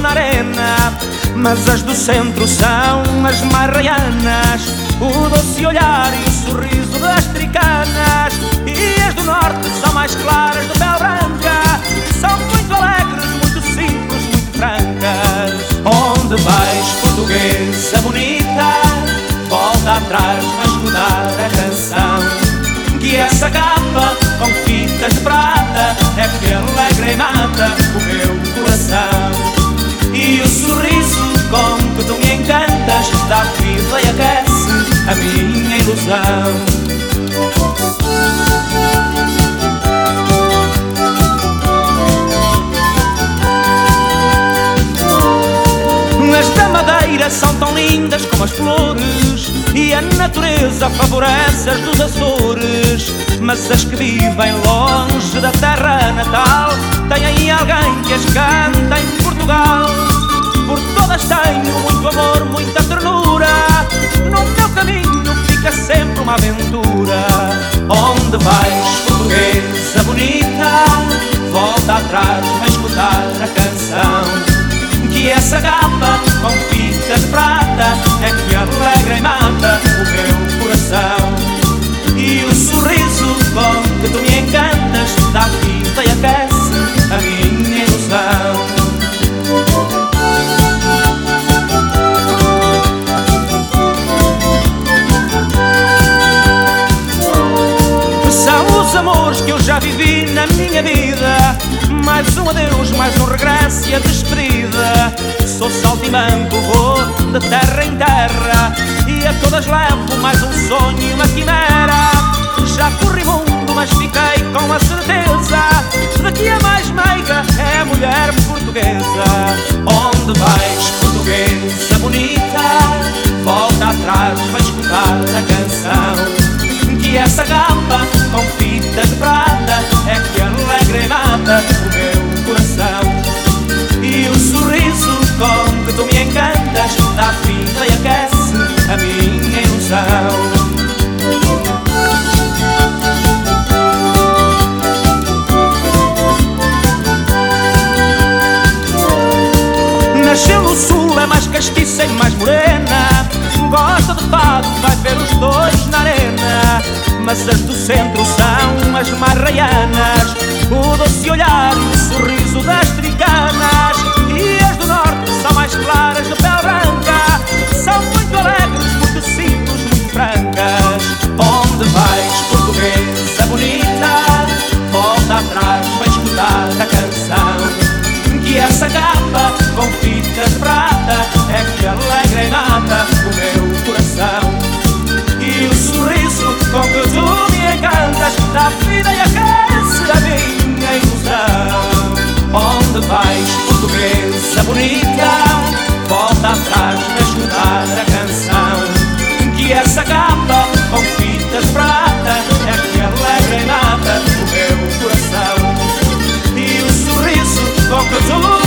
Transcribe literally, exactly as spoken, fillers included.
na arena, mas as do centro são as mais raianas, o doce olhar e o sorriso das tricanas. E as do norte são mais claras, de pele branca, são muito alegres, muito simples, muito francas. Onde vais, portuguesa bonita, volta atrás, vais mudar a canção, que essa capa com fitas de prata é que alegra e mata o meu coração. E o sorriso com que tu me encantas dá vida e aquece a minha ilusão. As da Madeira são tão lindas como as flores, e a natureza favorece as dos Açores. Mas as que vivem longe da terra natal têm alguém que as canta em Portugal. Por todas tenho muito amor, muita ternura, no meu caminho fica sempre uma aventura. Onde vais, portuguesa bonita, volta atrás, vai escutar a canção, que essa capa com fitas de prata é que alegra e mata o meu coração. E o sorriso com que tu me encantas dá vida e aquece a minha ilusão. São os amores que eu já vivi na minha vida, mais um adeus, mais um regresso e a despedida. Sou saltimbanco, vou de terra em terra, e a todas levo mais um sonho e uma quimera. Já corri mundo, mas fiquei com a certeza de que a mais meiga é a mulher portuguesa. Onde vais, portuguesa bonita, volta atrás, vai escutar a canção, que essa capa com fita de prata é que alegra e mata o meu coração. E o sorriso com que tu me encantas dá vida e aquece a minha ilusão. Nasceu no sul, é mais castiça e mais morena, gosta de fado, vai ver os dois na arena. Mas as do centro são as mais raianas, o doce olhar e o sorriso das tricanas. E as do norte são mais claras, de pele branca, são muito alegres, muito simples, muito francas. Onde vais, portuguesa bonita, volta atrás, vai escutar a canção, que essa capa com fitas de prata é que alegra e mata o meu coração. E o sorriso com que tu me encantas dá vida e aquece a minha ilusão. Onde vais, portuguesa bonita, volta atrás, vai escutar a canção, que essa capa com fitas de prata é que alegra e mata o meu coração. E o sorriso com que tu